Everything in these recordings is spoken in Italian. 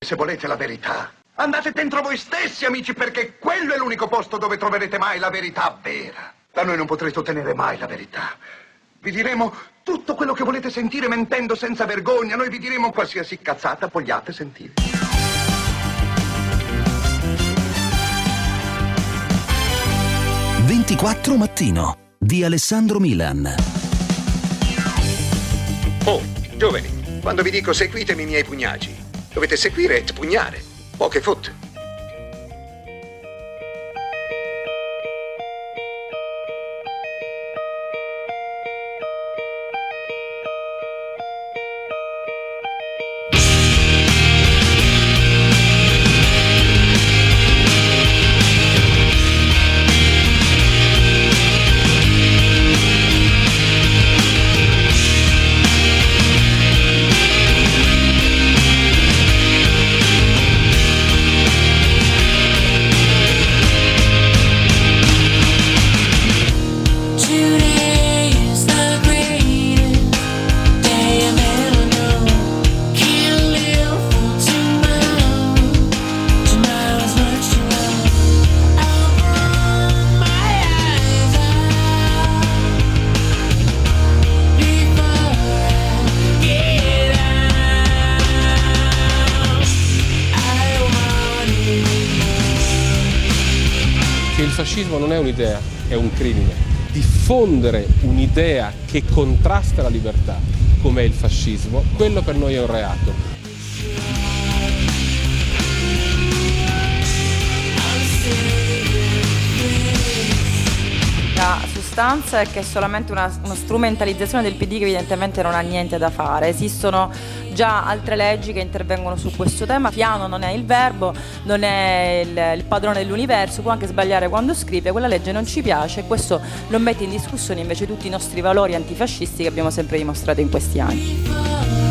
se volete la verità. Andate dentro voi stessi, amici, perché quello è l'unico posto dove troverete mai la verità vera. Da noi non potrete ottenere mai la verità. Vi diremo tutto quello che volete sentire mentendo senza vergogna. Noi vi diremo qualsiasi cazzata vogliate sentire. «24 Mattino» di Alessandro Milan. Oh, giovani, quando vi dico seguitemi i miei pugnagi, dovete seguire e pugnare. Poche foot. Il fascismo non è un'idea, è un crimine. Diffondere un'idea che contrasta la libertà, come è il fascismo, quello per noi è un reato. La sostanza è che è solamente una strumentalizzazione del PD che evidentemente non ha niente da fare. Esistono già altre leggi che intervengono su questo tema. Fiano non è il verbo, non è il padrone dell'universo, può anche sbagliare quando scrive, quella legge non ci piace e questo non mette in discussione invece tutti i nostri valori antifascisti che abbiamo sempre dimostrato in questi anni.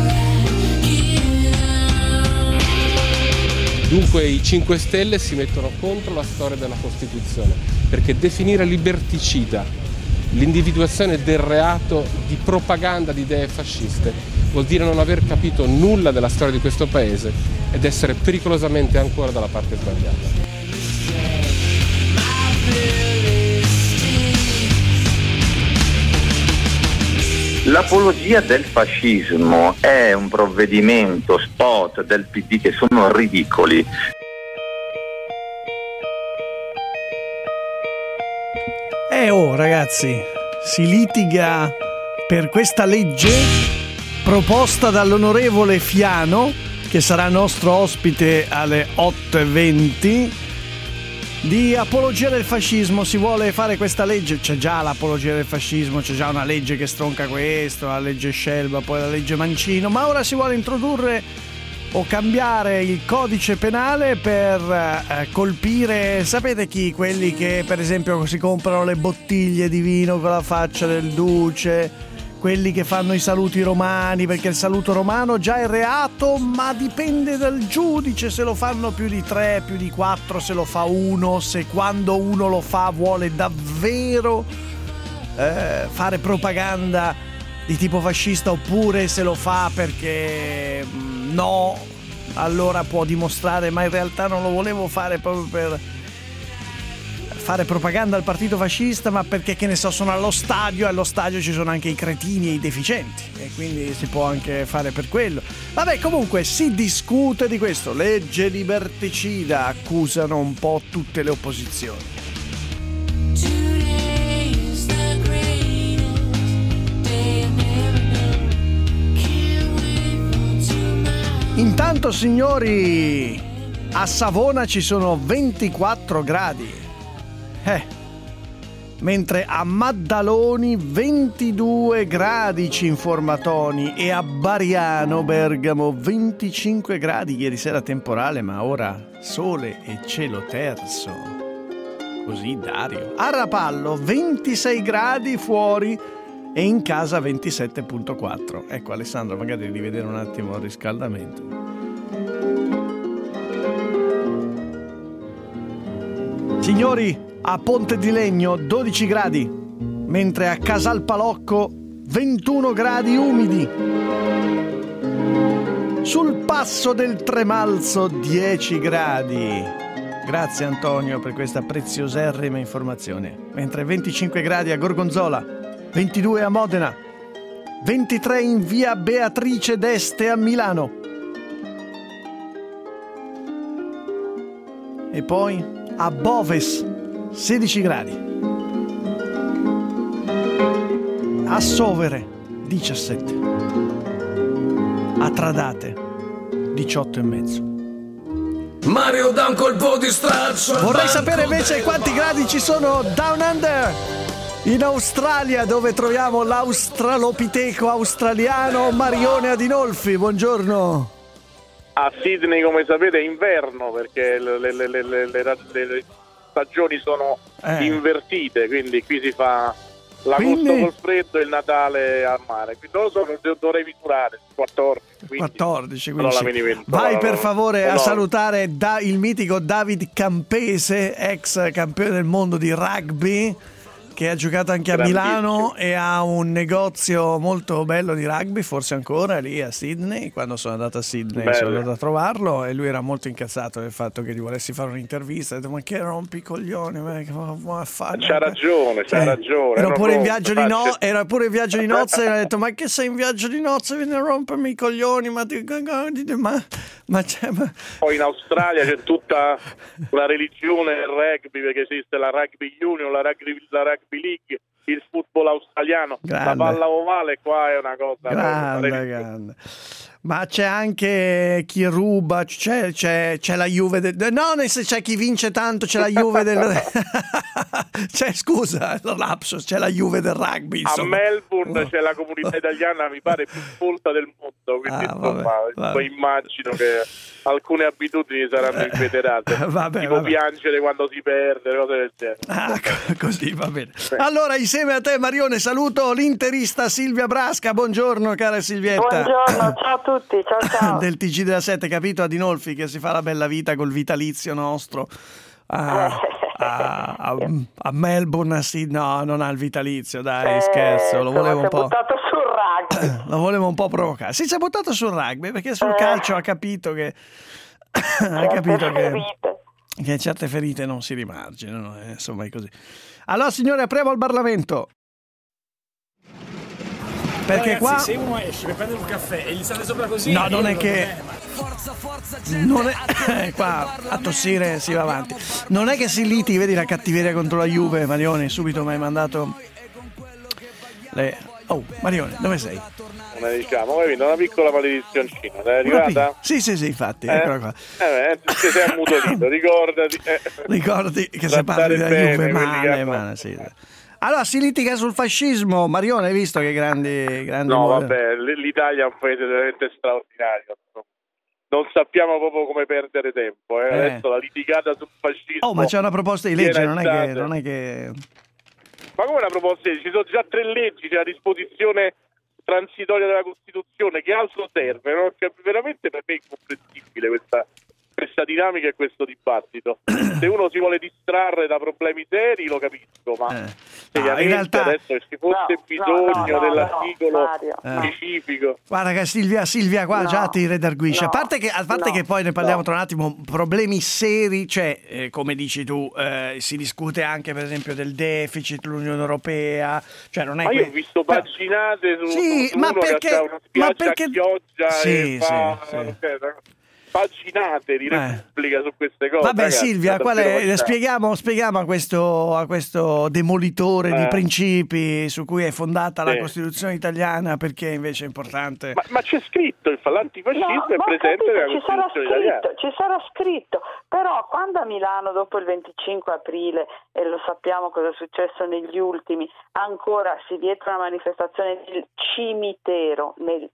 Dunque i 5 Stelle si mettono contro la storia della Costituzione, perché definire liberticida l'individuazione del reato di propaganda di idee fasciste vuol dire non aver capito nulla della storia di questo paese ed essere pericolosamente ancora dalla parte sbagliata. L'apologia del fascismo è un provvedimento spot del PD che sono ridicoli. Ragazzi, si litiga per questa legge proposta dall'onorevole Fiano, che sarà nostro ospite alle 8:20, di apologia del fascismo. Si vuole fare questa legge, c'è già l'apologia del fascismo, c'è già una legge che stronca questo, la legge Scelba, poi la legge Mancino, ma ora si vuole introdurre o cambiare il codice penale per colpire, sapete chi? Quelli che per esempio si comprano le bottiglie di vino con la faccia del duce, quelli che fanno i saluti romani, perché il saluto romano già è reato, ma dipende dal giudice se lo fanno più di 3, più di 4, se lo fa uno, se quando uno lo fa vuole davvero fare propaganda di tipo fascista, oppure se lo fa perché no, allora può dimostrare ma in realtà non lo volevo fare proprio per fare propaganda al partito fascista, ma perché, che ne so, sono allo stadio e allo stadio ci sono anche i cretini e i deficienti e quindi si può anche fare per quello. Vabbè, comunque si discute di questo, legge liberticida, accusano un po' tutte le opposizioni. Intanto, signori, a Savona ci sono 24 gradi. Mentre a Maddaloni 22 gradi ci informa Toni, e a Bariano, Bergamo, 25 gradi. Ieri sera temporale, ma ora sole e cielo terzo. Così Dario. A Rapallo 26 gradi fuori e in casa 27.4. Ecco, Alessandro, magari devi vedere un attimo il riscaldamento. Signori, a Ponte di Legno 12 gradi, mentre a Casal Palocco 21 gradi umidi. Sul passo del Tremalzo 10 gradi. Grazie Antonio per questa prezioserrima informazione. Mentre 25 gradi a Gorgonzola, 22 a Modena, 23 in via Beatrice d'Este a Milano. E poi a Boves 16 gradi. A Sovere 17. A Tradate 18,5. Mario dà un colpo di straccio. Vorrei sapere invece quanti gradi ci sono Down Under, in Australia, dove troviamo l'australopiteco australiano Marione Adinolfi. Buongiorno. A Sydney, come sapete, è inverno perché le stagioni sono invertite, quindi qui si fa l'agosto col freddo e il Natale al mare. Quindi non lo so, dovrei misurare 14, quindi vai per favore a salutare il mitico David Campese, ex campione del mondo di rugby, che ha giocato anche a Milano e ha un negozio molto bello di rugby, forse ancora lì a Sydney. Quando sono andato a Sydney sono andato a trovarlo e lui era molto incazzato del fatto che gli volessi fare un'intervista. Ha detto: ma che rompi i coglioni, c'ha ragione. Era pure in viaggio di nozze e ha detto: ma che sei in viaggio di nozze, vieni a rompermi i coglioni, Poi in Australia c'è tutta la religione del rugby, perché esiste la rugby union, la rugby league, il football australiano, la palla ovale qua è una cosa grande. Ma c'è anche chi ruba, c'è la Juve c'è chi vince tanto, c'è la Juve c'è la Juve del rugby, insomma. A Melbourne c'è la comunità italiana, mi pare, più folta del mondo, quindi vabbè. Immagino che alcune abitudini saranno inveterate, tipo piangere quando si perde, cose del genere. Così va bene. Allora, insieme a te Marione saluto l'interista Silvia Brasca. Buongiorno cara Silvietta. Buongiorno, ciao a tutti, ciao. Del TG della 7, capito Adinolfi, che si fa la bella vita col vitalizio nostro a Melbourne. Sì, no, non ha il vitalizio, dai, scherzo, lo volevo un po'. buttato sul rugby. Lo volevo un po' provocare. Si è buttato sul rugby perché sul calcio ha capito che che certe ferite non si rimarginano, insomma è così. Allora signore, apriamo il Parlamento. Perché ragazzi, qua se uno esce per prendere un caffè e gli state sopra così, no, non è che non è qua a tossire si va avanti. Non è che si liti, vedi la cattiveria contro la Juve. Marione, subito mi hai mandato Oh, Marione, dove sei? Non diciamo, hai vinto una piccola maledizioncina, sei arrivata? Sì, infatti, eccola qua. Ti sei ammutolito, ricordi che se parli della Juve male, sì. Allora si litiga sul fascismo. Marione, hai visto che grandi No, vabbè, l'Italia è un paese veramente straordinario. Non sappiamo proprio come perdere tempo. Adesso la litigata sul fascismo. Oh, ma c'è una proposta di legge, non è che... Ma come una proposta di legge? Ci sono già 3 leggi, c'è la disposizione transitoria della Costituzione, che altro serve? No? Cioè, veramente per me è incomprensibile questa dinamica e questo dibattito. Se uno si vuole distrarre da problemi seri lo capisco, ma seriamente in realtà adesso ci fosse bisogno dell'articolo specifico. Guarda che Silvia qua già ti redarguisce. A parte che poi ne parliamo tra un attimo, problemi seri, cioè come dici tu, si discute anche per esempio del deficit, l'Unione Europea, cioè non è io ho visto paginate su ma uno perché, che ha una spiaggia a Chioggia e fa paginate di Repubblica su queste cose. Vabbè, ragazzi, Silvia, spieghiamo a questo demolitore di principi su cui è fondata la Costituzione italiana, perché invece è importante. Ma c'è scritto, l'antifascismo è presente nella Costituzione italiana. Ci sarà scritto, però quando a Milano dopo il 25 aprile, e lo sappiamo cosa è successo negli ultimi, ancora si vieta una manifestazione nel cimitero,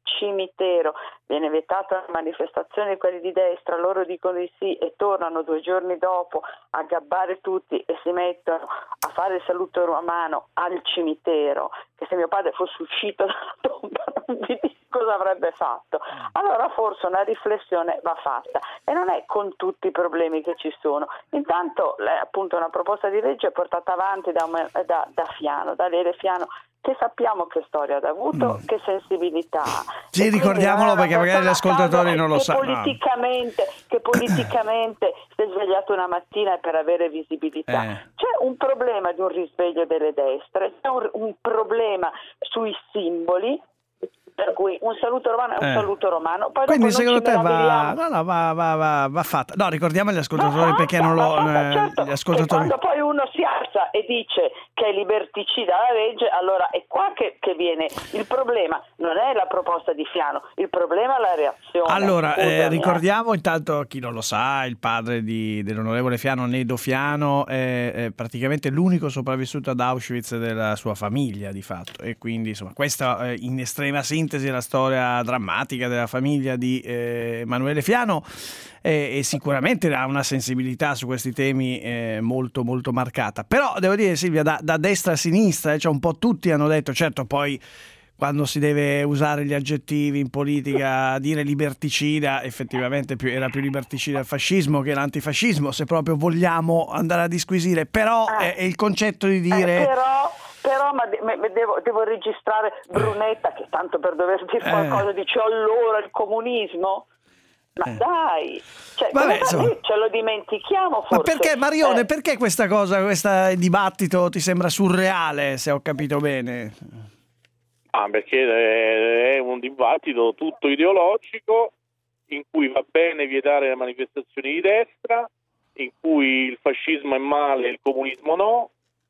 viene vietata una manifestazione di quelli di destra, loro dicono di sì e tornano 2 giorni dopo a gabbare tutti e si mettono a fare il saluto romano al cimitero, che se mio padre fosse uscito dalla tomba non vi dico cosa avrebbe fatto. Allora forse una riflessione va fatta, e non è con tutti i problemi che ci sono. Intanto appunto una proposta di legge portata avanti da Lele Fiano, che sappiamo che storia ha avuto, che sensibilità ha. Sì, ricordiamolo perché magari gli ascoltatori non lo sanno. Che politicamente si è svegliato una mattina per avere visibilità. C'è un problema di un risveglio delle destre, c'è un problema sui simboli, per cui un saluto romano è un saluto romano. Poi quindi secondo te va fatta? No, ricordiamo agli ascoltatori perché non lo... certo, gli ascoltatori... Quando poi uno si alza e dice che è liberticida la legge, allora è qua che viene il problema. Non è la proposta di Fiano, il problema è la reazione. Allora, ricordiamo intanto, chi non lo sa, il padre dell'onorevole Fiano, Nedo Fiano, è praticamente l'unico sopravvissuto ad Auschwitz della sua famiglia, di fatto. E quindi, insomma, questa in estrema sintesi è la storia drammatica della famiglia di Emanuele Fiano, e sicuramente ha una sensibilità su questi temi molto molto marcata. Però devo dire, Silvia, da destra a sinistra, cioè un po' tutti hanno detto, certo, poi quando si deve usare gli aggettivi in politica, dire liberticida, effettivamente era più liberticida il fascismo che l'antifascismo, se proprio vogliamo andare a disquisire, però è il concetto di dire... Però devo registrare Brunetta, che tanto per dover dire qualcosa dice allora il comunismo. Ma dai, cioè, ce lo dimentichiamo forse. Ma perché, Marione, perché questa cosa, questo dibattito ti sembra surreale, se ho capito bene? Perché è un dibattito tutto ideologico, in cui va bene vietare le manifestazioni di destra, in cui il fascismo è male e il comunismo no.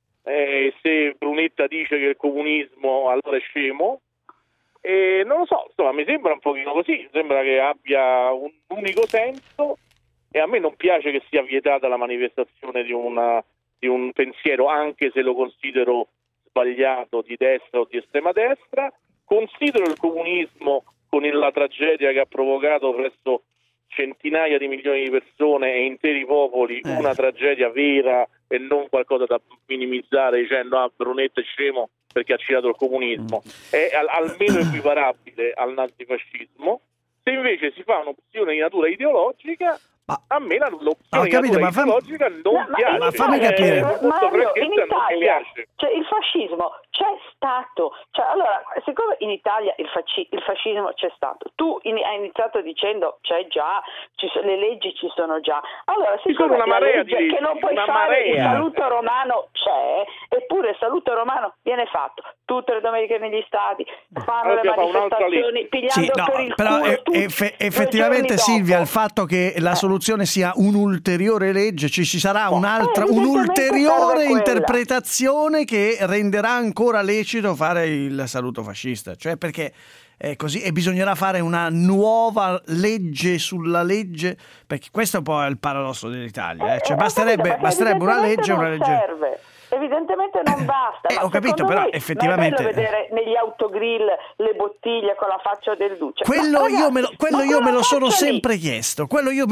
Se Brunetta dice che il comunismo allora è scemo, non lo so, insomma mi sembra un pochino così, sembra che abbia un unico senso, e a me non piace che sia vietata la manifestazione di un pensiero, anche se lo considero sbagliato, di destra o di estrema destra. Considero il comunismo, con la tragedia che ha provocato presso centinaia di milioni di persone e interi popoli, una tragedia vera e non qualcosa da minimizzare dicendo Brunetta è scemo perché ha citato il comunismo. È almeno equiparabile al nazifascismo. Se invece si fa un'opzione di natura ideologica, a me l'opzione ideologica non piace. Ma fammi capire. Mario, in Italia il fascismo c'è stato. Allora, siccome in Italia il fascismo c'è stato, tu hai iniziato dicendo c'è già, le leggi ci sono già. Allora, siccome una marea di leggi, che non puoi fare il saluto romano c'è, eppure il saluto romano viene fatto tutte le domeniche negli stati, fanno le manifestazioni pigliando per il culo effettivamente, Silvia, il fatto che la soluzione sia un'ulteriore legge, ci sarà un'ulteriore interpretazione che renderà ancora lecito fare il saluto fascista, cioè perché è così, e bisognerà fare una nuova legge sulla legge, perché questo è un po' il paradosso dell'Italia, cioè basterebbe una legge. Serve. Evidentemente non basta. Ho capito, però effettivamente è bello vedere negli autogrill le bottiglie con la faccia del duce. Quello io me lo sono sempre chiesto.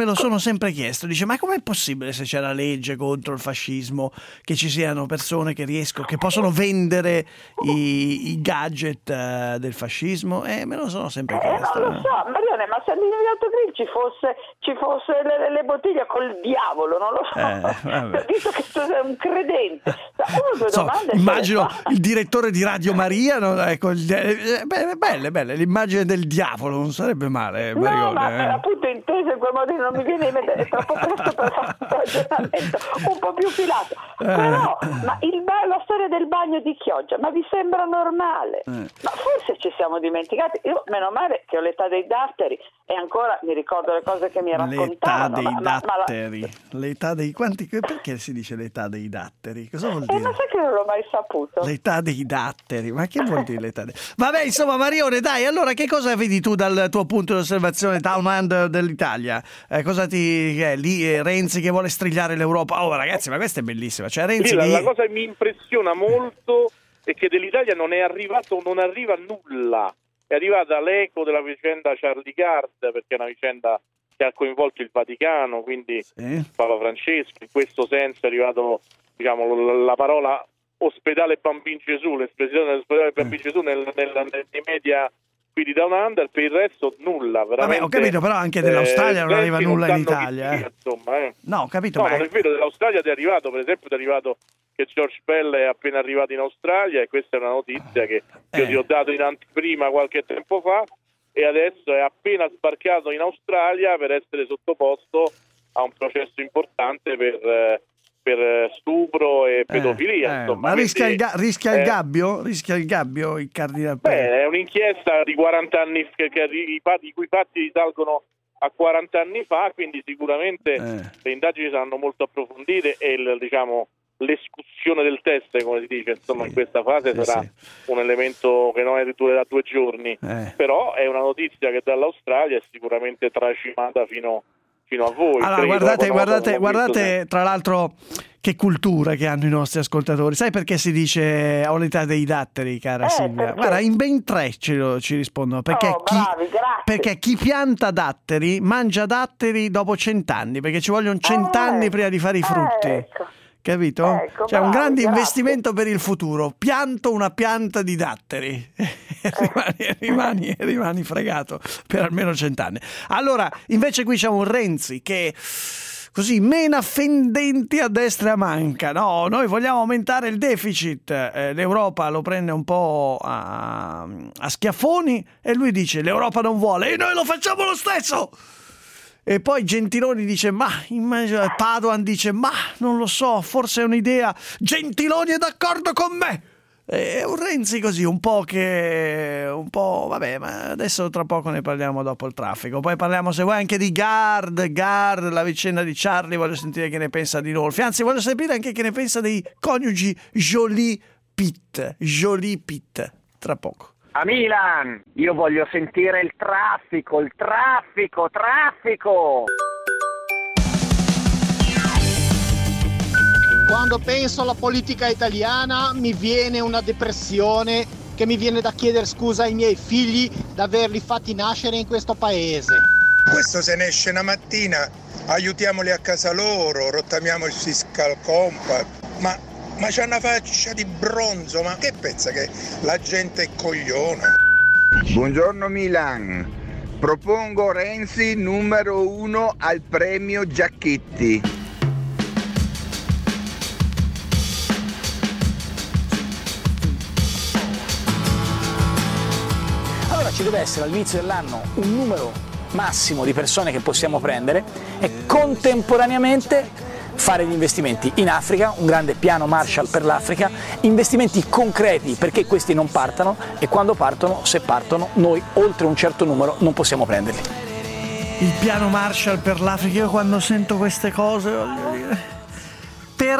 Dice, ma com'è possibile, se c'è la legge contro il fascismo, che ci siano persone che possono vendere i gadget del fascismo? Me lo sono sempre chiesto. Non lo so, Marione, ma se negli autogrill ci fosse le bottiglie col diavolo, non lo so. Visto che tu sei un credente. Immagino il direttore di Radio Maria, no? Ecco, belle l'immagine del diavolo, non sarebbe male, Marione. No, ma appunto inteso in quel modo non mi viene in mente, è troppo presto per fare un ragionamento un po' più filato. Però, ma la storia del bagno di Chioggia, ma vi sembra normale? Ma forse ci siamo dimenticati. Io, meno male che ho l'età dei datteri e ancora mi ricordo le cose che mi raccontavano. L'età dei datteri. L'età dei quanti? Perché si dice l'età dei datteri? Cosa vuol dire? Ma sai che non l'ho mai saputo? L'età dei datteri, ma che vuol dire l'età dei... Vabbè, insomma, Marione, dai, allora che cosa vedi tu dal tuo punto di osservazione, Talman dell'Italia? Cosa lì Renzi che vuole strigliare l'Europa? Oh ragazzi, ma questa è bellissima. Cioè, Renzi la cosa che mi impressiona molto è che dell'Italia non arriva nulla. È arrivata l'eco della vicenda Charlie Gard, perché è una vicenda che ha coinvolto il Vaticano, quindi Papa Francesco. In questo senso è arrivato, diciamo, la parola ospedale Bambin Gesù, l'espressione dell'ospedale Bambin Gesù nei media quindi Down Under, per il resto nulla, veramente. Vabbè, ho capito, però anche dell'Australia non arriva nulla in Italia. Insomma, No, ho capito. No, non è vero, dell'Australia ti è arrivato, per esempio ti è arrivato che George Pell è appena arrivato in Australia, e questa è una notizia che io ti ho dato in anteprima qualche tempo fa, e adesso è appena sbarcato in Australia per essere sottoposto a un processo importante per stupro e pedofilia. Insomma. Ma rischia il gabbio? Rischia il gabbio il Cardinal Pell? È un'inchiesta di 40 anni i cui fatti risalgono a 40 anni fa, quindi sicuramente le indagini saranno molto approfondite e l'escussione del test, come si dice, insomma, in questa fase sarà un elemento che non durerà 2 giorni, però è una notizia che dall'Australia è sicuramente tracimata fino a voi. Allora, guardate tra l'altro che cultura che hanno i nostri ascoltatori. Sai perché si dice ho l'età dei datteri, cara Silvia? Perché? Guarda, in ben 3 ci rispondono. Perché, perché chi pianta datteri mangia datteri dopo 100 anni, perché ci vogliono 100 anni prima di fare i frutti. Ecco. Capito? Ecco, un grande grazie. investimento per il futuro. Pianto una pianta di datteri rimani fregato per almeno 100 anni. Allora, invece qui c'è un Renzi che così mena fendenti a destra e a manca. No, noi vogliamo aumentare il deficit. L'Europa lo prende un po' a schiaffoni e lui dice l'Europa non vuole e noi lo facciamo lo stesso. E poi Gentiloni dice Padoan dice non lo so, forse è un'idea. Gentiloni è d'accordo con me. È un Renzi così un po' vabbè, ma adesso tra poco ne parliamo dopo il traffico. Poi parliamo, se vuoi, anche di Gard, la vicenda di Charlie. Voglio sentire che ne pensa di Rolfi, anzi voglio sapere anche che ne pensa dei coniugi Jolie Pitt tra poco. A Milan, io voglio sentire il traffico. Quando penso alla politica italiana mi viene una depressione che mi viene da chiedere scusa ai miei figli di averli fatti nascere in questo paese. Questo se ne esce una mattina, aiutiamoli a casa loro, rottamiamo il fiscal compact, ma c'ha una faccia di bronzo, ma che pensa che la gente è cogliona? Buongiorno Milan, propongo Renzi numero 1 al premio Giacchetti. Allora ci deve essere all'inizio dell'anno un numero massimo di persone che possiamo prendere e contemporaneamente fare gli investimenti in Africa, un grande piano Marshall per l'Africa, investimenti concreti perché questi non partano, e quando partono, se partono, noi oltre un certo numero non possiamo prenderli. Il piano Marshall per l'Africa, io quando sento queste cose voglio dire, per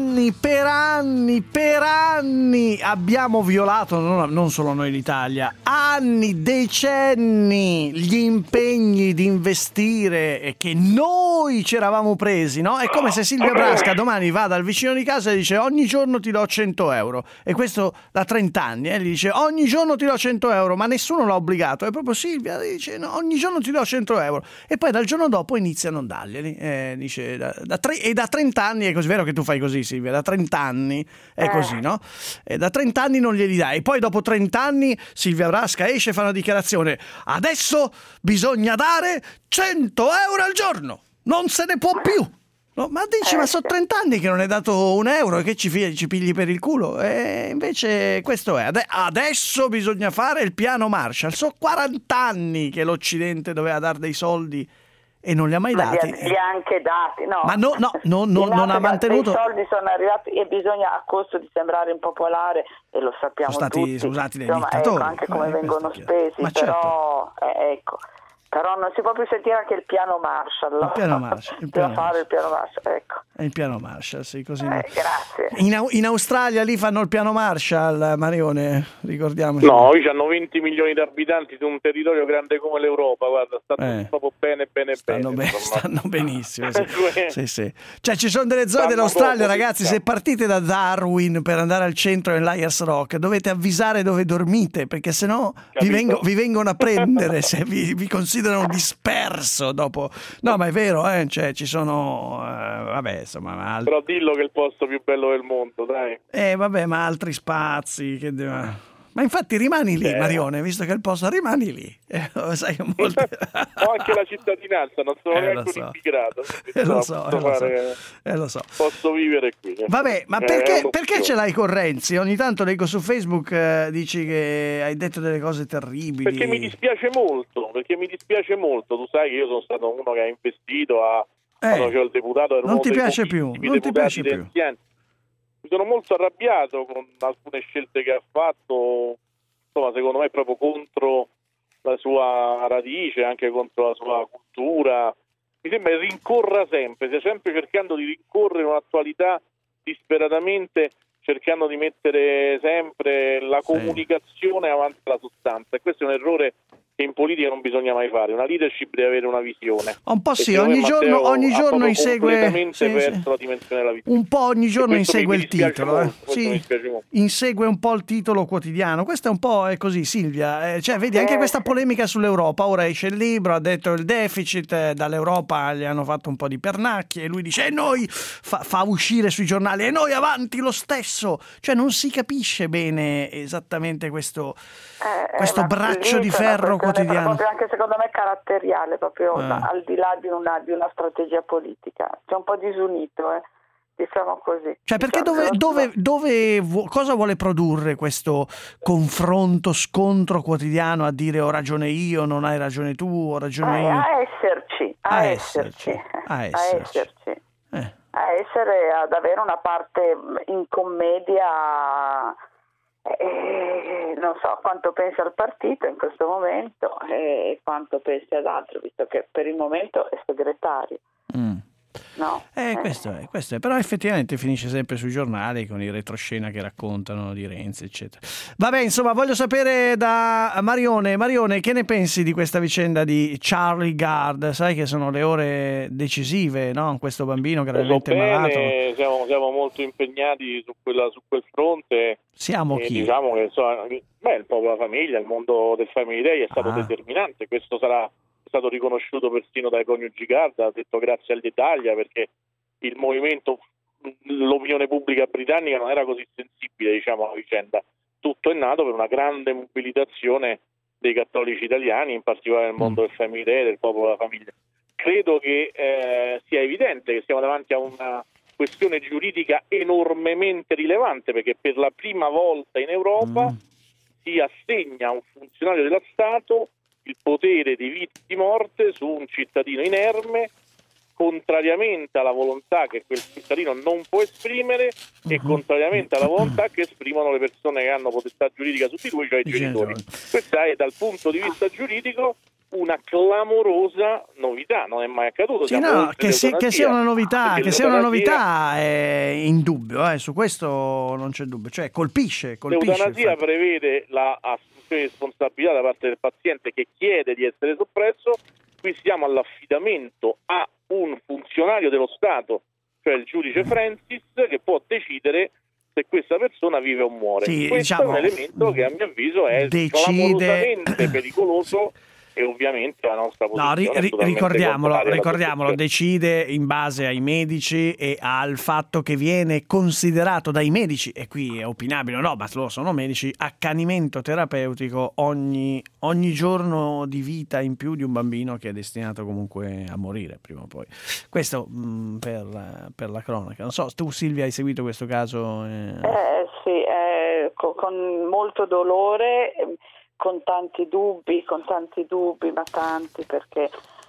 anni abbiamo violato, non solo noi in Italia, decenni, gli impegni di investire che noi ci eravamo presi, no? È come se Silvia Brasca domani va dal vicino di casa e dice ogni giorno ti do 100 euro, e questo da 30 anni, gli dice ogni giorno ti do 100 euro, ma nessuno l'ha obbligato, è proprio Silvia, dice no, ogni giorno ti do 100 euro, e poi dal giorno dopo inizia a non darglieli, dice da 30 anni è così. Vero che tu fai così, Silvia, da 30 anni è così, no? E da 30 anni non glieli dai, poi dopo 30 anni Silvia Brasca esce e fa una dichiarazione: adesso bisogna dare 100 euro al giorno, non se ne può più. No, ma dici, ma sono 30 anni che non hai dato un euro, che ci pigli per il culo? E invece questo è. Adesso bisogna fare il piano Marshall. Sono 40 anni che l'Occidente doveva dare dei soldi e non li ha mai dati. Li ha anche dati, no. Ma non ha mantenuto. I soldi sono arrivati e bisogna, a costo di sembrare impopolare, e lo sappiamo tutti, sono usati dai insomma, dittatori. ecco, anche come vengono spesi, ma però ecco. Però non si può più sentire anche il piano Marshall. Il piano Marshall. Il piano Marshall, ecco. È il piano Marshall, sì, così. Grazie. In Australia lì fanno il piano Marshall, Marione, ricordiamoci. No, qui hanno 20 milioni di abitanti su un territorio grande come l'Europa, guarda, stanno proprio bene. Stanno benissimo, sì. Sì. Cioè ci sono delle zone dell'Australia, ragazzi, se partite da Darwin per andare al centro dell'Ayers Rock, dovete avvisare dove dormite, perché sennò vi vengono a prendere se vi considerano disperso dopo. No, ma è vero, cioè ci sono vabbè, insomma, però dillo che è il posto più bello del mondo, dai. Vabbè, ma altri spazi che Ma infatti rimani lì, Marione, visto che è il posto, rimani lì. Sai, Ho anche la cittadinanza, non sono neanche un immigrato. Lo so. Posso vivere qui. Vabbè, ma perché ce l'hai con Renzi? Ogni tanto leggo su Facebook, dici che hai detto delle cose terribili. Perché mi dispiace molto. Tu sai che io sono stato uno che ha investito quando c'era il deputato. Non ti piace più. Non ti piace più. Mi sono molto arrabbiato con alcune scelte che ha fatto, insomma, secondo me proprio contro la sua radice, anche contro la sua cultura. Mi sembra che rincorra sempre, stia sempre cercando di rincorrere un'attualità disperatamente, cercando di mettere sempre la comunicazione avanti alla sostanza. E questo è un errore che in politica non bisogna mai fare. Una leadership deve avere una visione. Un po' sì, ogni giorno insegue la dimensione della vita. Un po' ogni giorno insegue il titolo. Molto, insegue un po' il titolo quotidiano. Questo è un po' così, Silvia. Cioè, vedi anche questa polemica sull'Europa. Ora esce il libro, ha detto il deficit dall'Europa, gli hanno fatto un po' di pernacchie e lui dice: e noi fa uscire sui giornali, e noi avanti lo stesso. Cioè, non si capisce bene esattamente questo braccio di ferro quotidiano. Proprio anche secondo me caratteriale, proprio al di là di una strategia politica. C'è un po' disunito, diciamo così. Cioè, perché cosa vuole produrre questo confronto, scontro quotidiano a dire ho ragione io, non hai ragione tu, ho ragione io? A esserci. A essere, ad avere una parte in commedia. Non so quanto pensa al partito in questo momento e quanto pensi ad altro, visto che per il momento è segretario. No? Questo è, però effettivamente finisce sempre sui giornali con i retroscena che raccontano di Renzi, eccetera. Vabbè, insomma, voglio sapere da Marione, che ne pensi di questa vicenda di Charlie Gard? Sai che sono le ore decisive, no? Questo bambino gravemente malato. Siamo molto impegnati su quel fronte. Siamo chi? Diciamo che il popolo, la famiglia, il mondo del Family Day è stato determinante. Questo sarà stato riconosciuto persino dai coniugi Gard, ha detto grazie all'Italia, perché il movimento, l'opinione pubblica britannica non era così sensibile, diciamo, alla vicenda. Tutto è nato per una grande mobilitazione dei cattolici italiani, in particolare nel mondo del Family Day, del popolo della famiglia. Credo che sia evidente che siamo davanti a una questione giuridica enormemente rilevante, perché per la prima volta in Europa si assegna a un funzionario dello Stato il potere di vita e di morte su un cittadino inerme, contrariamente alla volontà che quel cittadino non può esprimere e contrariamente alla volontà che esprimono le persone che hanno potestà giuridica su di lui, cioè i genitori. Questa è, dal punto di vista giuridico, una clamorosa novità, non è mai accaduto. Sì, che sia una novità, è indubbio, su questo non c'è dubbio, cioè colpisce. L'eutanasia prevede l'assunzione di responsabilità da parte del paziente che chiede di essere soppresso. Qui siamo all'affidamento a un funzionario dello Stato, cioè il giudice Francis, che può decidere se questa persona vive o muore. Sì, questo è un elemento che a mio avviso è clamorosamente pericoloso. E ovviamente la nostra posizione ricordiamolo, decide in base ai medici e al fatto che viene considerato dai medici, e qui è opinabile, no, ma loro sono medici, accanimento terapeutico ogni giorno di vita in più di un bambino che è destinato comunque a morire prima o poi. Questo per la cronaca. Non so, tu Silvia hai seguito questo caso? Sì, con molto dolore, con tanti dubbi, ma tanti, perché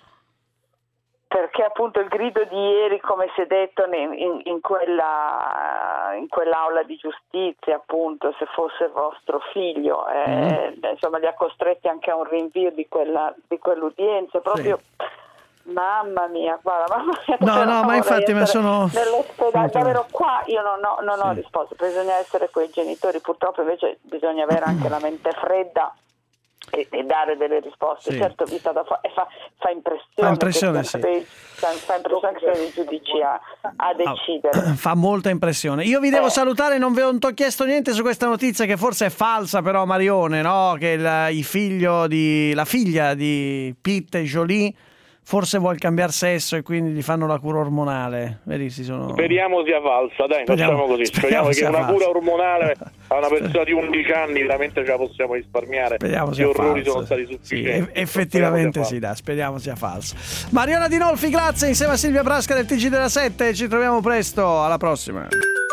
appunto il grido di ieri, come si è detto in quell'aula di giustizia, appunto, se fosse vostro figlio, insomma, li ha costretti anche a un rinvio di quell'udienza, proprio. Sì. Mamma mia, guarda, ma infatti ma sono nell'ospedale, davvero qua io non ho risposto. Bisogna essere quei genitori, purtroppo invece bisogna avere anche la mente fredda e dare delle risposte. Sì. Certo, vista da fa impressione sì. Fa impressione che siano i giudici a decidere. Fa molta impressione. Io vi devo salutare, non vi ho chiesto niente su questa notizia che forse è falsa, però, Marione, no? Che la figlia di Pete e Jolie forse vuol cambiare sesso e quindi gli fanno la cura ormonale. Vedi, Speriamo sia falsa, dai, facciamo così. Speriamo che una cura ormonale a una persona di 11 anni veramente ce la possiamo risparmiare. Speriamo Gli orrori sono stati sufficienti. Sì, effettivamente sì, dai, speriamo sia falsa. Mariona Dinolfi, grazie, insieme a Silvia Brasca del TG della 7. Ci troviamo presto, alla prossima.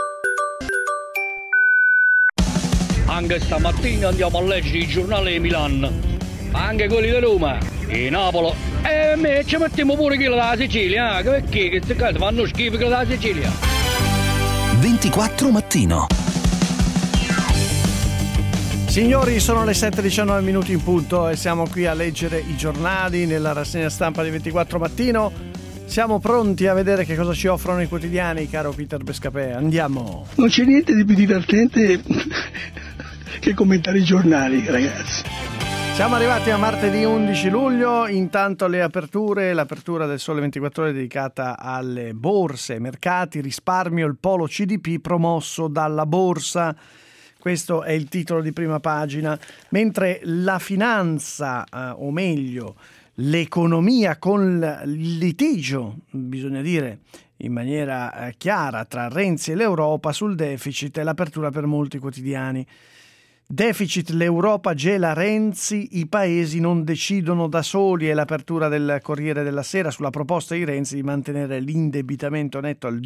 Anche stamattina andiamo a leggere i giornali di Milano, anche quelli di Roma, di Napoli, e me ci mettiamo pure quello della Sicilia, perché queste cose fanno schifo quello della Sicilia. 24 mattino. Signori, sono le 7:19 minuti in punto e siamo qui a leggere i giornali nella rassegna stampa di 24 mattino. Siamo pronti a vedere che cosa ci offrono i quotidiani, caro Peter Bescapè. Andiamo. Non c'è niente di più divertente che commentare i giornali, ragazzi. Siamo arrivati a martedì 11 luglio, intanto l'apertura del Sole 24 Ore dedicata alle borse, mercati, risparmio, il polo CDP promosso dalla borsa. Questo è il titolo di prima pagina, mentre la finanza, o meglio, l'economia con il litigio, bisogna dire in maniera chiara, tra Renzi e l'Europa sul deficit e l'apertura per molti quotidiani. Deficit, l'Europa gela Renzi, i paesi non decidono da soli, è l'apertura del Corriere della Sera sulla proposta di Renzi di mantenere l'indebitamento netto al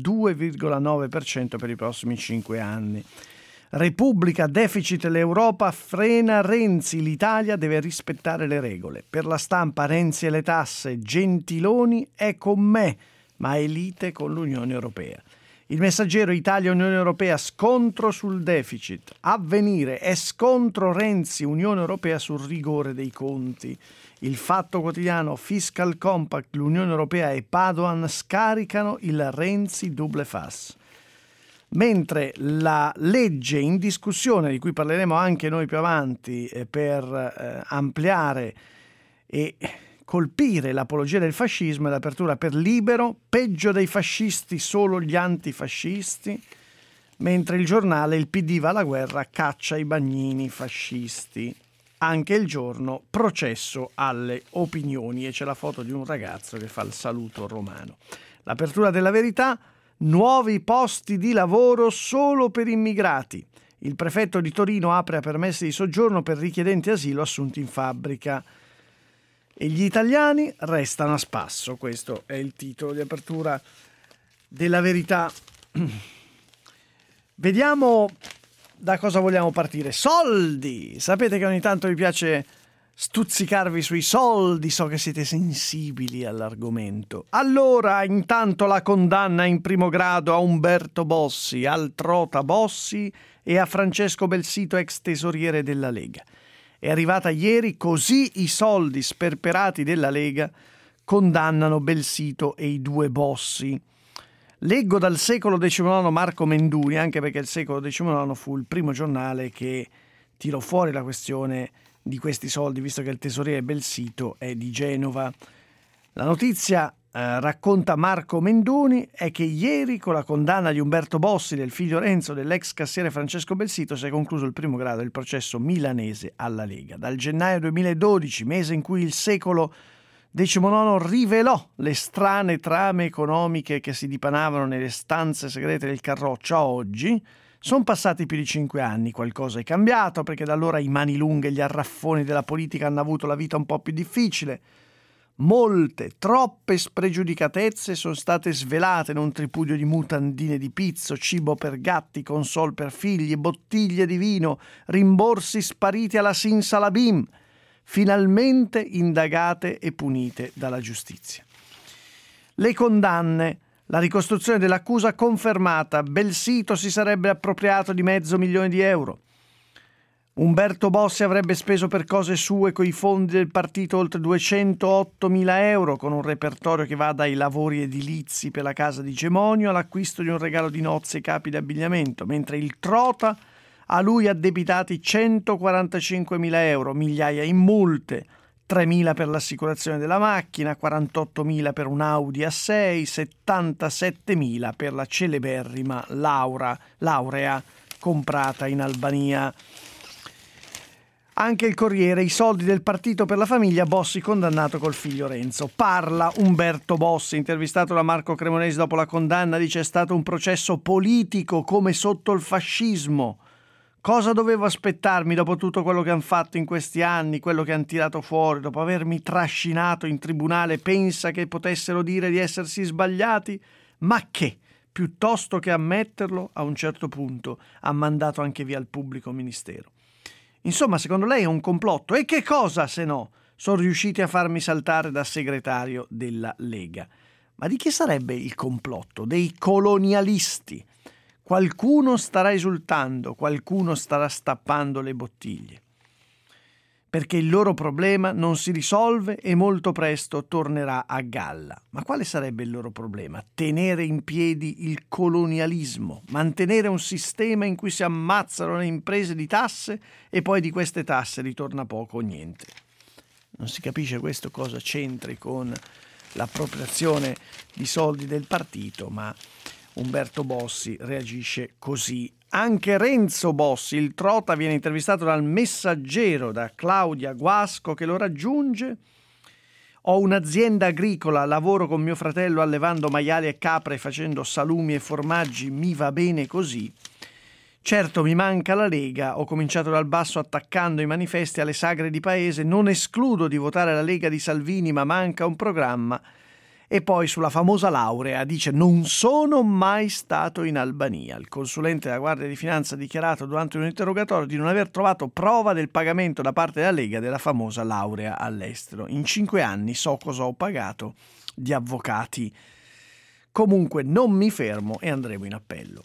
2,9% per i prossimi 5 anni. Repubblica, deficit, l'Europa frena Renzi, l'Italia deve rispettare le regole. Per la Stampa, Renzi e le tasse, Gentiloni è con me, ma è lite con l'Unione Europea. Il Messaggero, Italia Unione Europea, scontro sul deficit. Avvenire, è scontro Renzi Unione Europea sul rigore dei conti. Il Fatto Quotidiano, Fiscal Compact, l'Unione Europea e Padoan scaricano il Renzi double face. Mentre la legge in discussione, di cui parleremo anche noi più avanti, per ampliare e colpire l'apologia del fascismo e l'apertura per Libero, peggio dei fascisti solo gli antifascisti, mentre il Giornale, il PD va alla guerra, caccia i bagnini fascisti. Anche Il Giorno, processo alle opinioni, e c'è la foto di un ragazzo che fa il saluto romano. L'apertura della Verità, nuovi posti di lavoro solo per immigrati. Il prefetto di Torino apre a permessi di soggiorno per richiedenti asilo assunti in fabbrica. E gli italiani restano a spasso. Questo è il titolo di apertura della Verità. Vediamo da cosa vogliamo partire. Soldi! Sapete che ogni tanto vi piace stuzzicarvi sui soldi, so che siete sensibili all'argomento. Allora, intanto la condanna in primo grado a Umberto Bossi, al Trota Bossi e a Francesco Belsito, ex tesoriere della Lega. È arrivata ieri, così i soldi sperperati della Lega condannano Belsito e i due Bossi. Leggo dal Secolo XIX Marco Menduni, anche perché il Secolo XIX fu il primo giornale che tirò fuori la questione di questi soldi, visto che il tesoriere Belsito è di Genova. La notizia, racconta Marco Menduni, è che ieri, con la condanna di Umberto Bossi, del figlio Renzo, dell'ex cassiere Francesco Belsito, si è concluso il primo grado del processo milanese alla Lega. Dal gennaio 2012, mese in cui il Secolo XIX rivelò le strane trame economiche che si dipanavano nelle stanze segrete del Carroccio, a oggi sono passati più di 5 anni. Qualcosa è cambiato, perché da allora i mani lunghe e gli arraffoni della politica hanno avuto la vita un po' più difficile. Molte, troppe spregiudicatezze sono state svelate in un tripudio di mutandine di pizzo, cibo per gatti, console per figli, bottiglie di vino, rimborsi spariti alla Simsalabim, finalmente indagate e punite dalla giustizia. Le condanne. La ricostruzione dell'accusa confermata. Belsito si sarebbe appropriato di €500.000. Umberto Bossi avrebbe speso per cose sue coi fondi del partito oltre €208.000, con un repertorio che va dai lavori edilizi per la casa di Gemonio all'acquisto di un regalo di nozze e capi d'abbigliamento, mentre il Trota a lui addebitati €145.000, migliaia in multe, 3.000 per l'assicurazione della macchina, 48.000 per un Audi A6, 77.000 per la celeberrima laurea comprata in Albania. Anche il Corriere, i soldi del partito per la famiglia, Bossi condannato col figlio Renzo. Parla Umberto Bossi, intervistato da Marco Cremonesi dopo la condanna, dice: è stato un processo politico come sotto il fascismo. Cosa dovevo aspettarmi dopo tutto quello che hanno fatto in questi anni, quello che hanno tirato fuori, dopo avermi trascinato in tribunale? Pensa che potessero dire di essersi sbagliati? Ma che, piuttosto che ammetterlo, a un certo punto ha mandato anche via il pubblico ministero. Insomma, secondo lei è un complotto? E che cosa, se no, sono riusciti a farmi saltare da segretario della Lega? Ma di chi sarebbe il complotto? Dei colonialisti. Qualcuno starà esultando, qualcuno starà stappando le bottiglie. Perché il loro problema non si risolve e molto presto tornerà a galla. Ma quale sarebbe il loro problema? Tenere in piedi il colonialismo, mantenere un sistema in cui si ammazzano le imprese di tasse e poi di queste tasse ritorna poco o niente. Non si capisce questo cosa c'entri con l'appropriazione di soldi del partito, ma Umberto Bossi reagisce così. Anche Renzo Bossi, il trota, viene intervistato dal Messaggero, da Claudia Guasco che lo raggiunge. Ho un'azienda agricola, lavoro con mio fratello allevando maiali e capre, facendo salumi e formaggi, mi va bene così. Certo mi manca la Lega, ho cominciato dal basso attaccando i manifesti alle sagre di paese, non escludo di votare la Lega di Salvini ma manca un programma. E poi sulla famosa laurea dice: non sono mai stato in Albania. Il consulente della Guardia di Finanza ha dichiarato durante un interrogatorio di non aver trovato prova del pagamento da parte della Lega della famosa laurea all'estero. In 5 anni so cosa ho pagato di avvocati. Comunque non mi fermo e andremo in appello.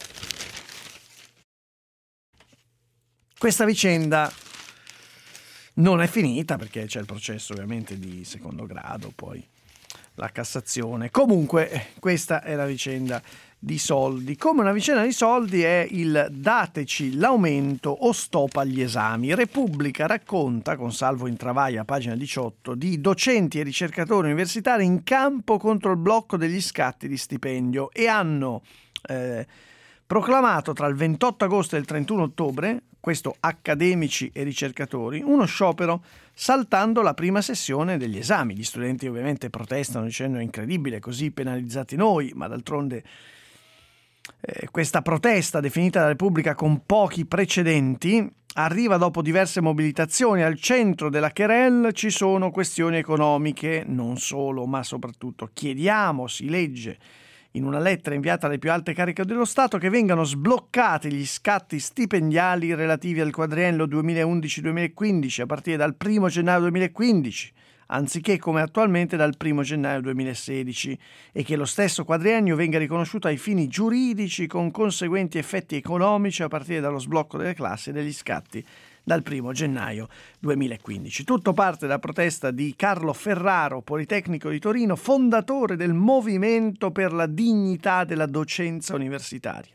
Questa vicenda non è finita perché c'è il processo ovviamente di secondo grado, poi la Cassazione. Comunque questa è la vicenda di soldi. Come una vicenda di soldi è il dateci l'aumento o stop agli esami. Repubblica racconta, con Salvo Intravaglia, pagina 18, di docenti e ricercatori universitari in campo contro il blocco degli scatti di stipendio e hanno proclamato tra il 28 agosto e il 31 ottobre, questo accademici e ricercatori, uno sciopero saltando la prima sessione degli esami. Gli studenti ovviamente protestano dicendo: è incredibile, così penalizzati noi, ma d'altronde questa protesta, definita da Repubblica con pochi precedenti, arriva dopo diverse mobilitazioni. Al centro della querelle ci sono questioni economiche, non solo, ma soprattutto. Chiediamo, si legge in una lettera inviata alle più alte cariche dello Stato, che vengano sbloccati gli scatti stipendiali relativi al quadriennio 2011-2015 a partire dal 1 gennaio 2015, anziché come attualmente dal 1 gennaio 2016, e che lo stesso quadriennio venga riconosciuto ai fini giuridici con conseguenti effetti economici a partire dallo sblocco delle classi e degli scatti dal 1 gennaio 2015. Tutto parte dalla protesta di Carlo Ferraro, Politecnico di Torino, fondatore del Movimento per la dignità della docenza universitaria.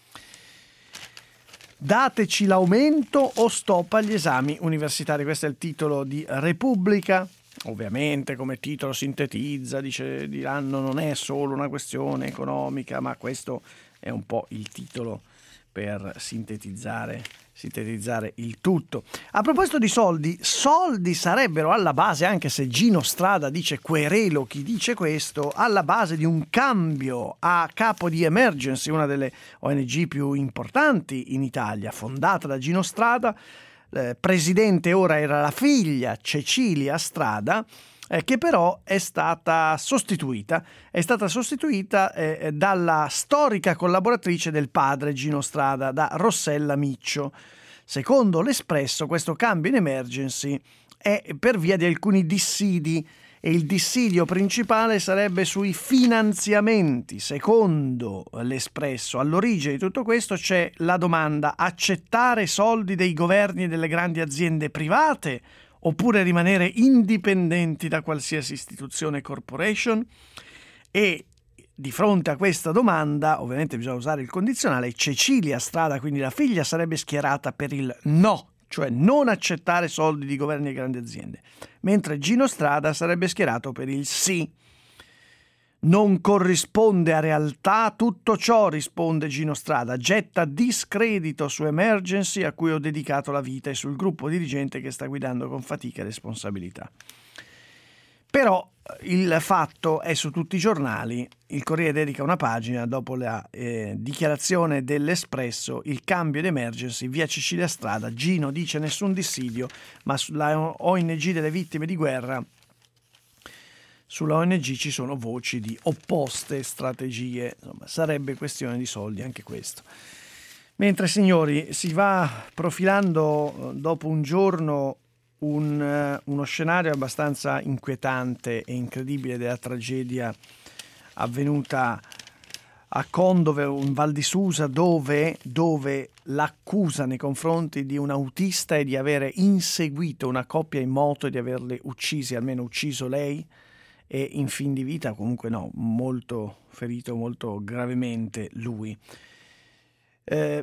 Dateci l'aumento o stop agli esami universitari. Questo è il titolo di Repubblica. Ovviamente come titolo sintetizza, diranno non è solo una questione economica, ma questo è un po' il titolo per sintetizzare il tutto. A proposito di soldi sarebbero alla base, anche se Gino Strada dice querelo chi dice questo, alla base di un cambio a capo di Emergency, una delle ONG più importanti in Italia, fondata da Gino Strada. Presidente ora era la figlia Cecilia Strada, che però è stata sostituita dalla storica collaboratrice del padre Gino Strada, da Rossella Miccio. Secondo l'Espresso, questo cambio in Emergency è per via di alcuni dissidi, e il dissidio principale sarebbe sui finanziamenti. Secondo l'Espresso, all'origine di tutto questo c'è la domanda: accettare soldi dei governi e delle grandi aziende private oppure rimanere indipendenti da qualsiasi istituzione corporation? E di fronte a questa domanda, ovviamente bisogna usare il condizionale, Cecilia Strada, quindi la figlia, sarebbe schierata per il no, cioè non accettare soldi di governi e grandi aziende, mentre Gino Strada sarebbe schierato per il sì, Non corrisponde a realtà tutto ciò, risponde Gino Strada. Getta discredito su Emergency, a cui ho dedicato la vita, e sul gruppo dirigente che sta guidando con fatica e responsabilità. Però il fatto è su tutti i giornali. Il Corriere dedica una pagina dopo la dichiarazione dell'Espresso: il cambio di Emergency, via Cecilia Strada. Gino dice nessun dissidio, ma sulla ONG delle vittime di guerra, sulla ONG ci sono voci di opposte strategie. Insomma, sarebbe questione di soldi anche questo. Mentre, signori, si va profilando dopo un giorno uno scenario abbastanza inquietante e incredibile della tragedia avvenuta a Condove, in Val di Susa, dove l'accusa nei confronti di un autista è di avere inseguito una coppia in moto e di averli uccisi, almeno ucciso lei, e in fin di vita, comunque no, molto ferito, molto gravemente lui. È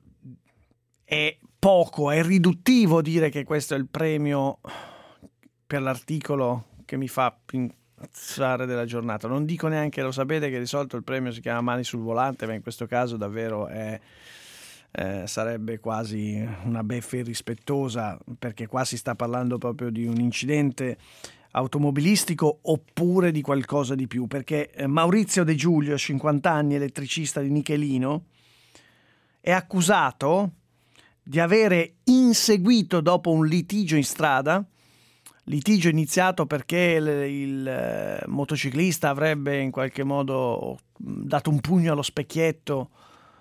riduttivo dire che questo è il premio per l'articolo che mi fa pensare della giornata. Non dico neanche, lo sapete che di solito il premio si chiama Mani sul volante, ma in questo caso davvero sarebbe quasi una beffa irrispettosa, perché qua si sta parlando proprio di un incidente automobilistico oppure di qualcosa di più, perché Maurizio De Giulio, 50 anni, elettricista di Nichelino, è accusato di avere inseguito, dopo un litigio in strada, litigio iniziato perché il motociclista avrebbe in qualche modo dato un pugno allo specchietto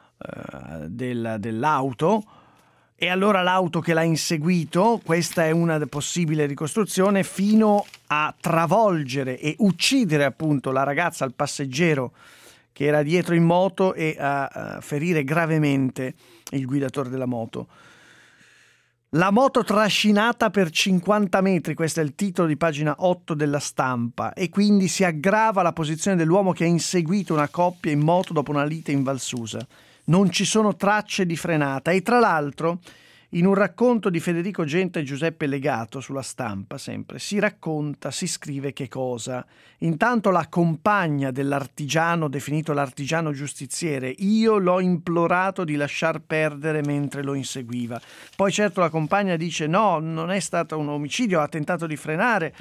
dell'auto, e allora l'auto che l'ha inseguito, questa è una possibile ricostruzione, fino a travolgere e uccidere appunto la ragazza, il passeggero che era dietro in moto, e a ferire gravemente il guidatore della moto. La moto trascinata per 50 metri, questo è il titolo di pagina 8 della Stampa, e quindi si aggrava la posizione dell'uomo che ha inseguito una coppia in moto dopo una lite in Val Susa. Non ci sono tracce di frenata, e tra l'altro in un racconto di Federico Genta e Giuseppe Legato sulla Stampa, sempre, si scrive che cosa? Intanto la compagna dell'artigiano, definito l'artigiano giustiziere: io l'ho implorato di lasciar perdere mentre lo inseguiva. Poi certo la compagna dice no, non è stato un omicidio, ha tentato di frenare,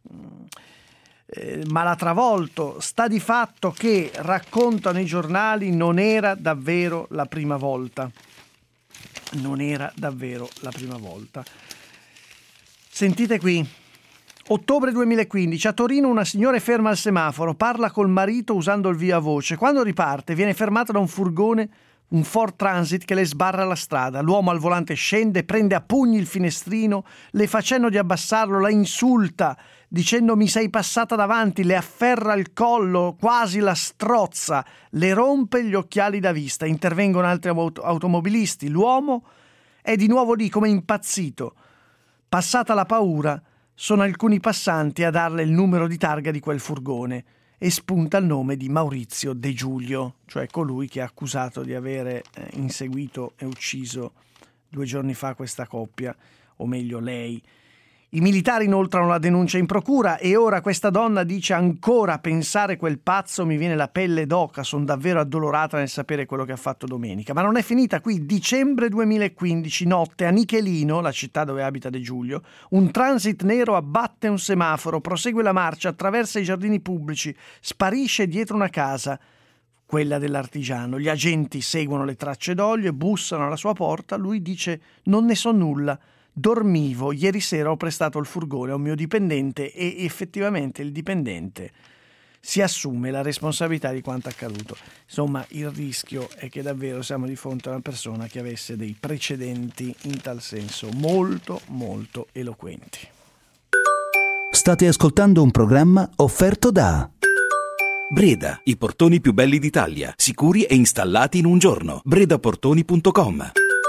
ma l'ha travolto. Sta di fatto che, raccontano i giornali, non era davvero la prima volta. Non era davvero la prima volta. Sentite qui. Ottobre 2015, a Torino una signora è ferma al semaforo, parla col marito usando il via voce. Quando riparte viene fermata da un furgone, un Ford Transit, che le sbarra la strada. L'uomo al volante scende, prende a pugni il finestrino, le fa cenno di abbassarlo, la insulta dicendo mi sei passata davanti, le afferra il collo, quasi la strozza, le rompe gli occhiali da vista. Intervengono altri automobilisti. L'uomo è di nuovo lì come impazzito. Passata la paura, sono alcuni passanti a darle il numero di targa di quel furgone e spunta il nome di Maurizio De Giulio, cioè colui che è accusato di avere inseguito e ucciso 2 giorni fa questa coppia, o meglio lei. I militari inoltrano la denuncia in procura e ora questa donna dice: ancora a pensare quel pazzo mi viene la pelle d'oca, sono davvero addolorata nel sapere quello che ha fatto domenica. Ma non è finita qui. Dicembre 2015, notte, a Nichelino, la città dove abita De Giulio, un transit nero abbatte un semaforo, prosegue la marcia, attraversa i giardini pubblici, sparisce dietro una casa, quella dell'artigiano. Gli agenti seguono le tracce d'olio e bussano alla sua porta. Lui dice: non ne so nulla. Dormivo, ieri sera ho prestato il furgone a un mio dipendente, e effettivamente il dipendente si assume la responsabilità di quanto accaduto. Insomma, il rischio è che davvero siamo di fronte a una persona che avesse dei precedenti in tal senso molto, molto eloquenti. State ascoltando un programma offerto da Breda, i portoni più belli d'Italia, sicuri e installati in un giorno. bredaportoni.com.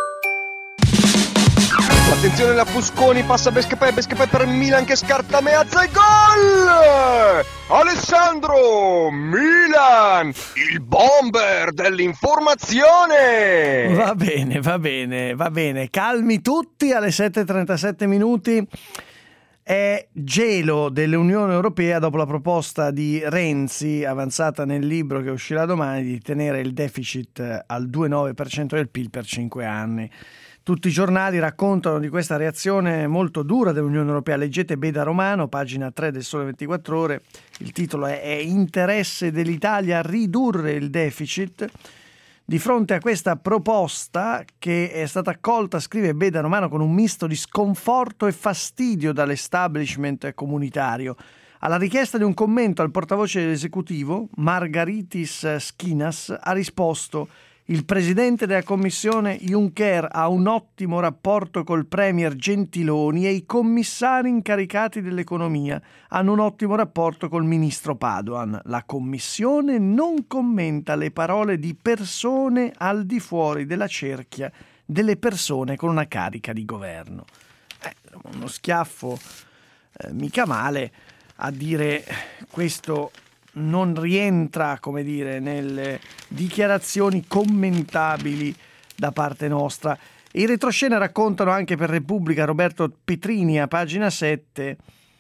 Attenzione, la Fusconi passa Bescapè per Milan che scarta Meazza e gol! Alessandro Milan, il bomber dell'informazione! Va bene, calmi tutti. Alle 7:37 minuti è gelo dell'Unione Europea dopo la proposta di Renzi, avanzata nel libro che uscirà domani, di tenere il deficit al 2,9% del PIL per 5 anni. Tutti i giornali raccontano di questa reazione molto dura dell'Unione Europea. Leggete Beda Romano, pagina 3 del Sole 24 Ore. Il titolo è interesse dell'Italia a ridurre il deficit. Di fronte a questa proposta, che è stata accolta, scrive Beda Romano, con un misto di sconforto e fastidio dall'establishment comunitario, alla richiesta di un commento al portavoce dell'esecutivo, Margaritis Schinas, ha risposto: il presidente della Commissione Juncker ha un ottimo rapporto col premier Gentiloni e i commissari incaricati dell'economia hanno un ottimo rapporto col ministro Padoan. La Commissione non commenta le parole di persone al di fuori della cerchia delle persone con una carica di governo. Uno schiaffo mica male a dire questo. Non rientra, come dire, nelle dichiarazioni commentabili da parte nostra. I retroscena raccontano anche per Repubblica, Roberto Petrini a pagina 7,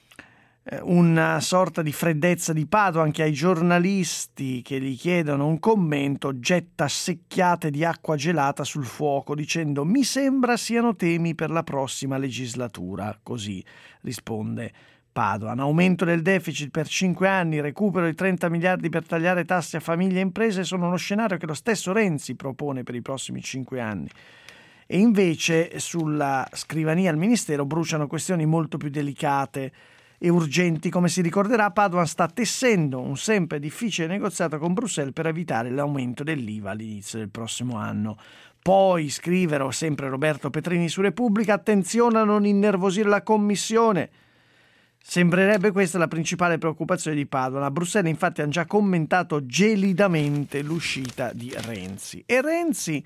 una sorta di freddezza di Padoan che ai giornalisti che gli chiedono un commento getta secchiate di acqua gelata sul fuoco dicendo: mi sembra siano temi per la prossima legislatura. Così risponde Padoan. Aumento del deficit per 5 anni, recupero di 30 miliardi per tagliare tasse a famiglie e imprese sono uno scenario che lo stesso Renzi propone per i prossimi 5 anni. E invece sulla scrivania al Ministero bruciano questioni molto più delicate e urgenti. Come si ricorderà, Padoan sta tessendo un sempre difficile negoziato con Bruxelles per evitare l'aumento dell'IVA all'inizio del prossimo anno. Poi scrivero sempre Roberto Petrini su Repubblica: attenzione a non innervosire la Commissione. Sembrerebbe questa la principale preoccupazione di Padoan. A Bruxelles infatti hanno già commentato gelidamente l'uscita di Renzi. E Renzi,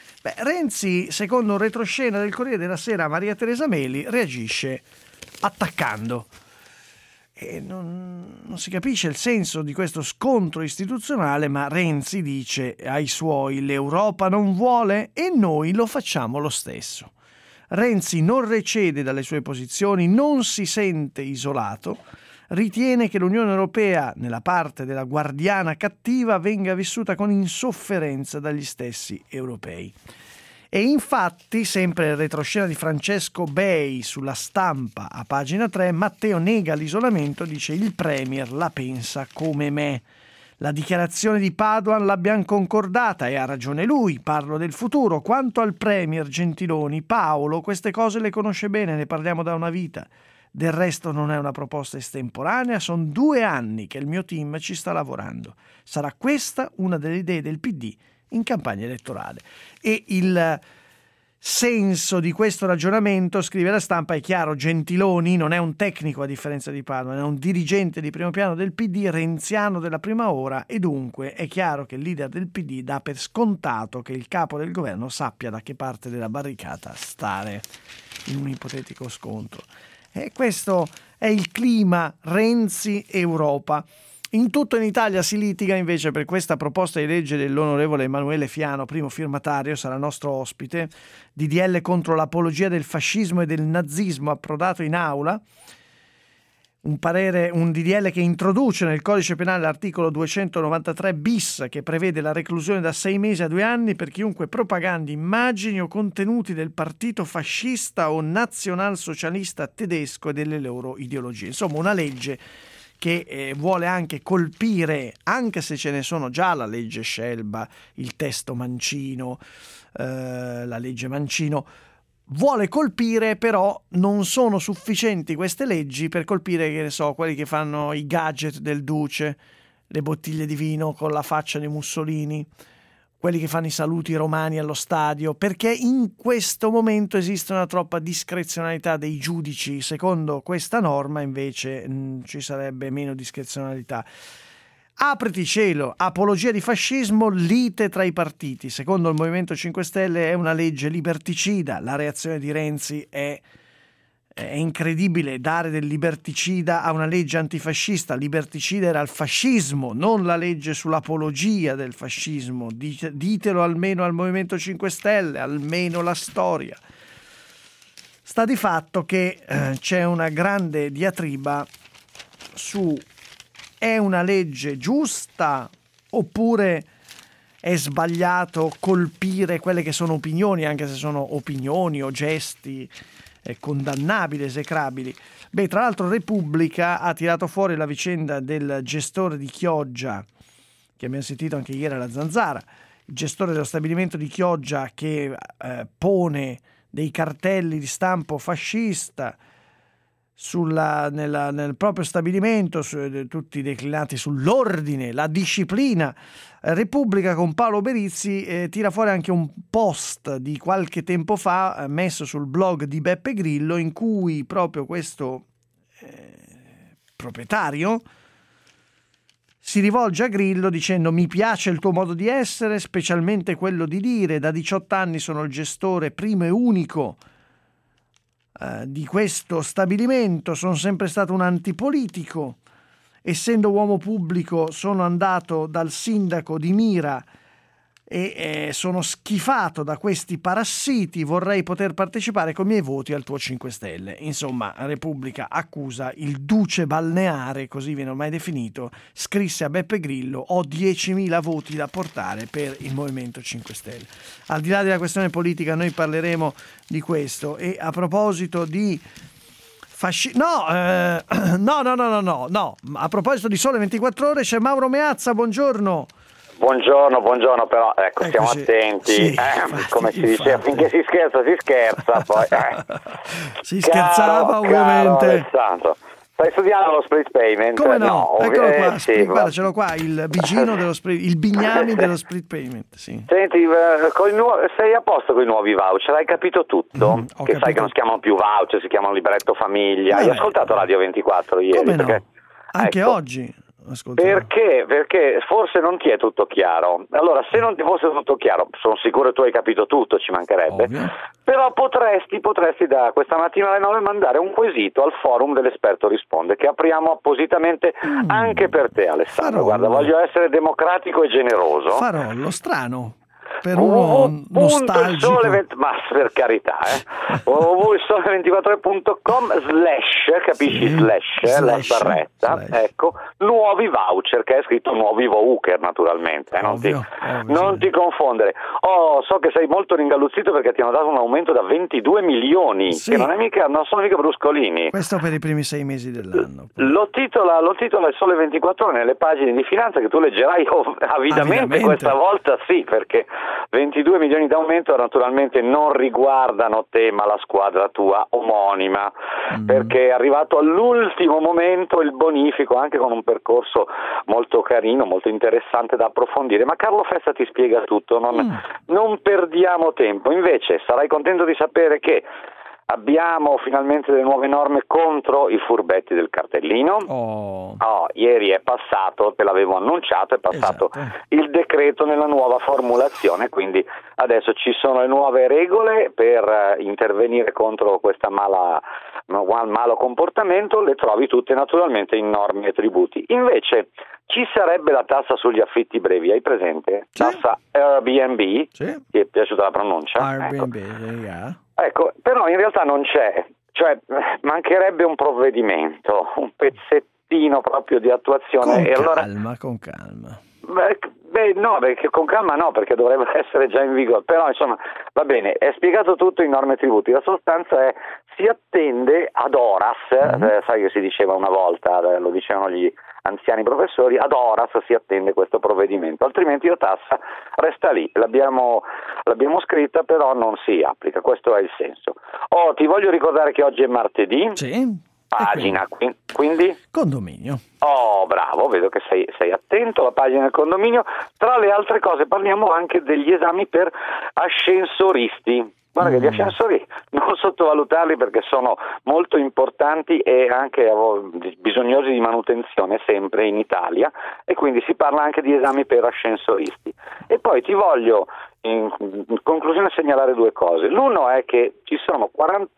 secondo un retroscena del Corriere della Sera, Maria Teresa Meli reagisce attaccando. E non si capisce il senso di questo scontro istituzionale, ma Renzi dice ai suoi: l'Europa non vuole e noi lo facciamo lo stesso. Renzi non recede dalle sue posizioni, non si sente isolato, ritiene che l'Unione Europea, nella parte della guardiana cattiva, venga vissuta con insofferenza dagli stessi europei. E infatti, sempre il retroscena di Francesco Bei sulla Stampa a pagina 3, Matteo nega l'isolamento, dice: il Premier la pensa come me. La dichiarazione di Padoan l'abbiamo concordata e ha ragione lui, parlo del futuro. Quanto al Premier Gentiloni, Paolo queste cose le conosce bene, ne parliamo da una vita. Del resto non è una proposta estemporanea, sono 2 anni che il mio team ci sta lavorando. Sarà questa una delle idee del PD in campagna elettorale. E il senso di questo ragionamento, scrive la Stampa, è chiaro: Gentiloni non è un tecnico a differenza di Padoan, è un dirigente di primo piano del PD, renziano della prima ora, e dunque è chiaro che il leader del PD dà per scontato che il capo del governo sappia da che parte della barricata stare in un ipotetico scontro. E questo è il clima Renzi-Europa. In tutto in Italia si litiga invece per questa proposta di legge dell'onorevole Emanuele Fiano, primo firmatario, sarà nostro ospite, DDL contro l'apologia del fascismo e del nazismo approdato in aula. Un DDL che introduce nel codice penale l'articolo 293 bis, che prevede la reclusione da 6 mesi a 2 anni per chiunque propagandi immagini o contenuti del partito fascista o nazionalsocialista tedesco e delle loro ideologie. Insomma, una legge che vuole anche colpire, anche se ce ne sono già, la legge Scelba, il testo Mancino, la legge Mancino, vuole colpire, però non sono sufficienti queste leggi per colpire, che ne so, quelli che fanno i gadget del Duce, le bottiglie di vino con la faccia di Mussolini, quelli che fanno i saluti romani allo stadio, perché in questo momento esiste una troppa discrezionalità dei giudici. Secondo questa norma invece ci sarebbe meno discrezionalità. Apriti cielo, apologia di fascismo, lite tra i partiti. Secondo il Movimento 5 Stelle è una legge liberticida. La reazione di Renzi è incredibile, dare del liberticida a una legge antifascista. Liberticida era il fascismo, non la legge sull'apologia del fascismo. Ditelo almeno al Movimento 5 Stelle, almeno la storia. Sta di fatto che c'è una grande diatriba su è una legge giusta oppure è sbagliato colpire quelle che sono opinioni, anche se sono opinioni o gesti condannabili, esecrabili. Beh, tra l'altro Repubblica ha tirato fuori la vicenda del gestore di Chioggia, che abbiamo sentito anche ieri alla Zanzara, il gestore dello stabilimento di Chioggia che pone dei cartelli di stampo fascista nel proprio stabilimento, tutti declinati sull'ordine, la disciplina. Repubblica con Paolo Berizzi tira fuori anche un post di qualche tempo fa messo sul blog di Beppe Grillo, in cui proprio questo proprietario si rivolge a Grillo dicendo: mi piace il tuo modo di essere, specialmente quello di dire da 18 anni sono il gestore primo e unico di questo stabilimento, sono sempre stato un antipolitico, essendo uomo pubblico sono andato dal sindaco di Mira e sono schifato da questi parassiti, vorrei poter partecipare con i miei voti al tuo 5 Stelle. Insomma, Repubblica accusa il duce balneare, così viene ormai definito, scrisse a Beppe Grillo: ho 10.000 voti da portare per il Movimento 5 Stelle. Al di là della questione politica noi parleremo di questo. E a proposito di no, a proposito di Sole 24 Ore c'è Mauro Meazza, buongiorno. Buongiorno, però ecco, stiamo attenti, sì, come si dice, finché si scherza, poi. Si scherzava ovviamente. Stai studiando lo split payment? Come no? Eccolo qua, sì, guarda, ce l'ho qua, il bigino dello split, il bignami dello split payment, sì. Senti, sei a posto con i nuovi voucher, hai capito tutto? Sai che non si chiamano più voucher, si chiamano libretto famiglia. Hai ascoltato Radio 24 ieri? Come no? Anche oggi. Perché forse non ti è tutto chiaro. Allora, se non ti fosse tutto chiaro, sono sicuro tu hai capito tutto, ci mancherebbe. Ovvio. Però potresti da questa mattina alle 9 mandare un quesito al forum dell'Esperto Risponde, che apriamo appositamente anche per te, Alessandro. Guarda, voglio essere democratico e generoso. Farollo, strano. Per uno nostalgico, ma per carità, www.sole24ore.com / capisci, / la barretta, ecco, nuovi voucher, che è scritto nuovi voucher naturalmente, non ti confondere. So che sei molto ringalluzzito perché ti hanno dato un aumento da 22 milioni, sì, che non sono mica bruscolini. Questo per i primi 6 mesi dell'anno. Lo titola il Sole 24 Ore nelle pagine di finanza, che tu leggerai avidamente questa volta, sì, perché 22 milioni d'aumento naturalmente non riguardano te ma la squadra tua omonima, perché è arrivato all'ultimo momento il bonifico, anche con un percorso molto carino, molto interessante da approfondire, ma Carlo Fessa ti spiega tutto, non perdiamo tempo. Invece sarai contento di sapere che abbiamo finalmente delle nuove norme contro i furbetti del cartellino. Ieri è passato, te l'avevo annunciato, è passato il decreto nella nuova formulazione, quindi adesso ci sono le nuove regole per intervenire contro questa malo comportamento, le trovi tutte naturalmente in norme e tributi. Invece ci sarebbe la tassa sugli affitti brevi, hai presente? Sì. Tassa Airbnb, ti è piaciuta la pronuncia? Airbnb, Ecco, però in realtà non c'è, cioè mancherebbe un provvedimento, un pezzettino proprio di attuazione. Con calma. No, perché con calma no, perché dovrebbe essere già in vigore, però insomma va bene, è spiegato tutto in norme e tributi. La sostanza è: si attende ad horas, sai che si diceva una volta, lo dicevano gli anziani professori, ad horas si attende questo provvedimento, altrimenti la tassa resta lì, l'abbiamo scritta però non si applica, questo è il senso. Ti voglio ricordare che oggi è martedì. Sì. Pagina, quindi? Condominio. Bravo, vedo che sei attento alla pagina del condominio. Tra le altre cose parliamo anche degli esami per ascensoristi. Guarda che gli ascensori non sottovalutarli, perché sono molto importanti e anche bisognosi di manutenzione sempre in Italia, e quindi si parla anche di esami per ascensoristi. E poi ti voglio in conclusione segnalare due cose. L'uno è che ci sono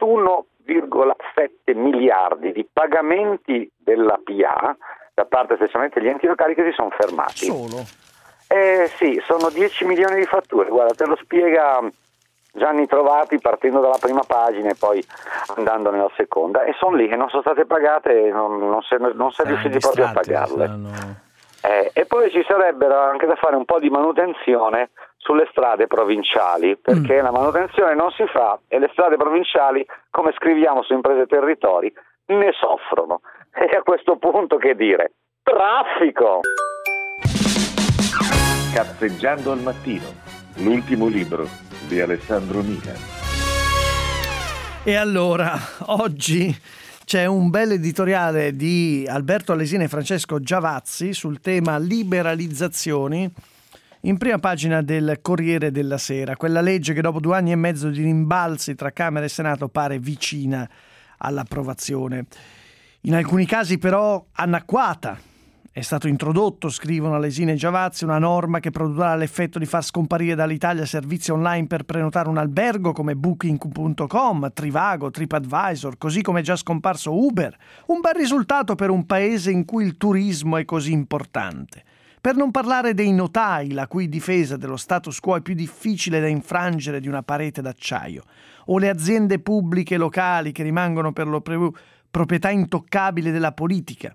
41,7 miliardi di pagamenti della PA da parte specialmente degli enti locali che si sono fermati. Solo? Sì, sono 10 milioni di fatture. Guarda, te lo spiega Gianni Trovati partendo dalla prima pagina e poi andando nella seconda, e sono lì che non sono state pagate e non si è riusciti proprio a pagarle. E poi ci sarebbero anche da fare un po' di manutenzione sulle strade provinciali, perché la manutenzione non si fa e le strade provinciali, come scriviamo su Imprese e Territori, ne soffrono. E a questo punto che dire? Traffico! Cazzeggiando al mattino, l'ultimo libro di Alessandro Milan. E allora, oggi c'è un bel editoriale di Alberto Alesina e Francesco Giavazzi sul tema liberalizzazioni, in prima pagina del Corriere della Sera. Quella legge che dopo 2 anni e mezzo di rimbalzi tra Camera e Senato pare vicina all'approvazione. In alcuni casi però anacquata. È stato introdotto, scrivono Alesina e Giavazzi, una norma che produrrà l'effetto di far scomparire dall'Italia servizi online per prenotare un albergo come Booking.com, Trivago, TripAdvisor, così come è già scomparso Uber. Un bel risultato per un paese in cui il turismo è così importante. Per non parlare dei notai, la cui difesa dello status quo è più difficile da infrangere di una parete d'acciaio, o le aziende pubbliche locali che rimangono per lo più proprietà intoccabile della politica.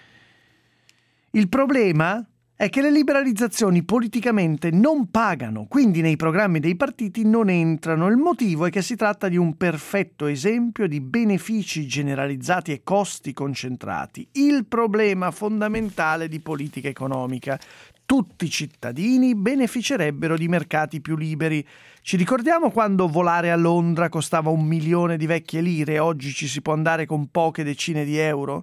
Il problema è che le liberalizzazioni politicamente non pagano, quindi nei programmi dei partiti non entrano. Il motivo è che si tratta di un perfetto esempio di benefici generalizzati e costi concentrati. Il problema fondamentale di politica economica. Tutti i cittadini beneficerebbero di mercati più liberi. Ci ricordiamo quando volare a Londra costava 1 milione di vecchie lire e oggi ci si può andare con poche decine di euro?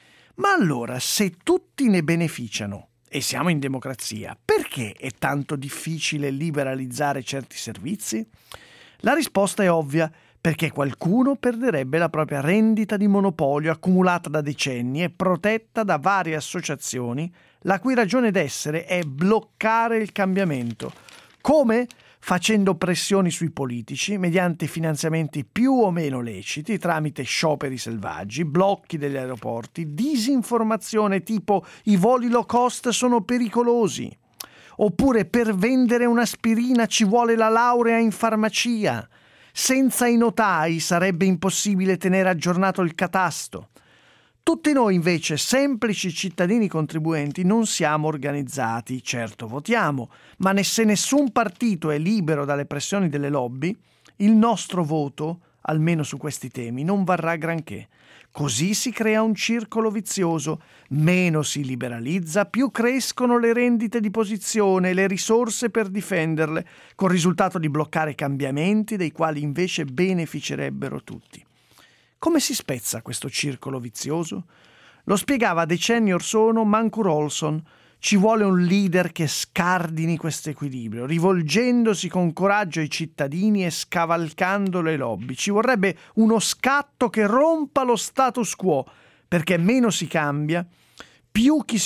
Ma allora, se tutti ne beneficiano e siamo in democrazia, perché è tanto difficile liberalizzare certi servizi? La risposta è ovvia, perché qualcuno perderebbe la propria rendita di monopolio accumulata da decenni e protetta da varie associazioni, la cui ragione d'essere è bloccare il cambiamento. Come? Facendo pressioni sui politici mediante finanziamenti più o meno leciti tramite scioperi selvaggi, blocchi degli aeroporti, disinformazione tipo i voli low cost sono pericolosi, oppure per vendere un'aspirina ci vuole la laurea in farmacia, senza i notai sarebbe impossibile tenere aggiornato il catasto. Tutti noi invece, semplici cittadini contribuenti, non siamo organizzati. Certo votiamo, ma se nessun partito è libero dalle pressioni delle lobby, il nostro voto, almeno su questi temi, non varrà granché. Così si crea un circolo vizioso. Meno si liberalizza, più crescono le rendite di posizione e le risorse per difenderle, col risultato di bloccare cambiamenti dei quali invece beneficerebbero tutti. Come si spezza questo circolo vizioso? Lo spiegava decenni or sono Mancur Olson. Ci vuole un leader che scardini questo equilibrio, rivolgendosi con coraggio ai cittadini e scavalcando le lobby. Ci vorrebbe uno scatto che rompa lo status quo, perché meno si cambia, più chi si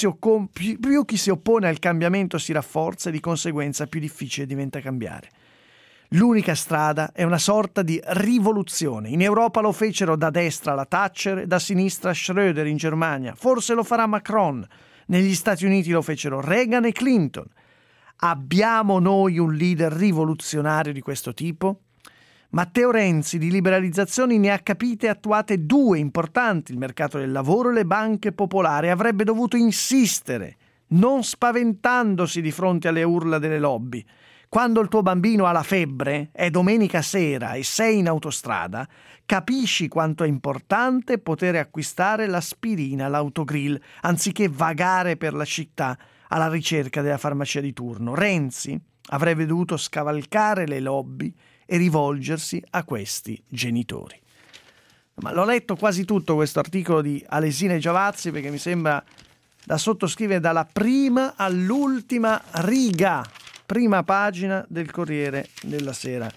oppone al cambiamento si rafforza e di conseguenza più difficile diventa cambiare. L'unica strada è una sorta di rivoluzione. In Europa lo fecero da destra la Thatcher, da sinistra Schröder in Germania. Forse lo farà Macron. Negli Stati Uniti lo fecero Reagan e Clinton. Abbiamo noi un leader rivoluzionario di questo tipo? Matteo Renzi di liberalizzazioni ne ha capite e attuate 2 importanti, il mercato del lavoro e le banche popolari. Avrebbe dovuto insistere, non spaventandosi di fronte alle urla delle lobby. Quando il tuo bambino ha la febbre, è domenica sera e sei in autostrada, capisci quanto è importante poter acquistare l'aspirina, l'autogrill, anziché vagare per la città alla ricerca della farmacia di turno. Renzi avrebbe dovuto scavalcare le lobby e rivolgersi a questi genitori. Ma l'ho letto quasi tutto questo articolo di Alesina e Giavazzi perché mi sembra da sottoscrivere dalla prima all'ultima riga. Prima pagina del Corriere della Sera.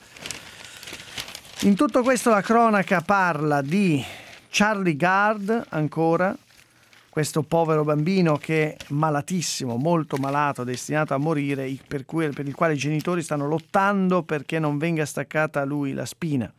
In tutto questo la cronaca parla di Charlie Gard, ancora, questo povero bambino che è malatissimo, molto malato, destinato a morire, per il quale i genitori stanno lottando perché non venga staccata a lui la spina.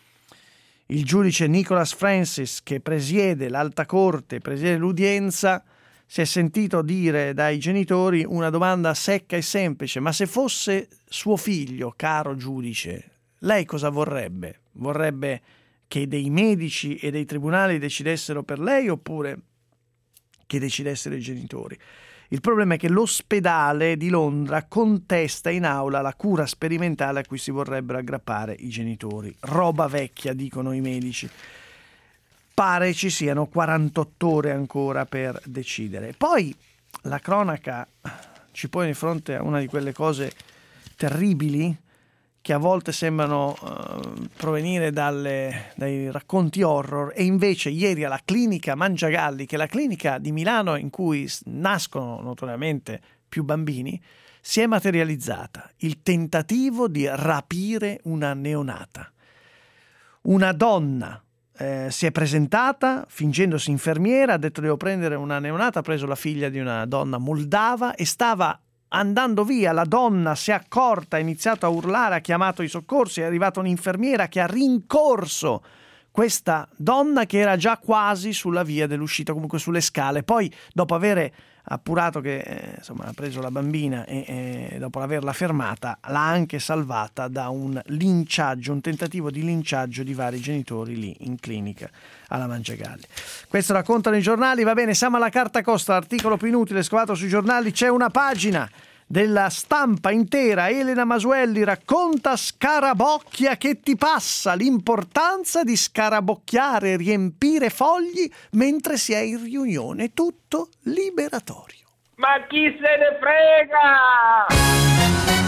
Il giudice Nicholas Francis, che presiede l'Alta Corte, presiede l'udienza, si è sentito dire dai genitori una domanda secca e semplice: ma se fosse suo figlio, caro giudice, Lei cosa vorrebbe? Vorrebbe che dei medici e dei tribunali decidessero per lei oppure che decidessero i genitori? Il problema è che l'ospedale di Londra contesta in aula la cura sperimentale a cui si vorrebbero aggrappare i genitori. Roba vecchia, dicono i medici. Pare ci siano 48 ore ancora per decidere. Poi la cronaca ci pone di fronte a una di quelle cose terribili che a volte sembrano provenire dai racconti horror, e invece ieri alla clinica Mangiagalli, che è la clinica di Milano in cui nascono notoriamente più bambini, si è materializzata il tentativo di rapire una neonata. Una donna si è presentata fingendosi infermiera, ha detto devo prendere una neonata, ha preso la figlia di una donna moldava e stava andando via. La donna si è accorta, ha iniziato a urlare, ha chiamato i soccorsi, è arrivata un'infermiera che ha rincorso questa donna che era già quasi sulla via dell'uscita, comunque sulle scale. Poi, dopo avere appurato che insomma ha preso la bambina e dopo averla fermata, l'ha anche salvata da un linciaggio, un tentativo di linciaggio di vari genitori lì in clinica alla Mangiagalli. Questo raccontano i giornali. Va bene, siamo alla carta costa, l'articolo più inutile scovato sui giornali. C'è una pagina della Stampa intera. Elena Masuelli racconta Scarabocchia che ti passa, l'importanza di scarabocchiare, riempire fogli mentre si è in riunione, tutto liberatorio. Ma chi se ne frega?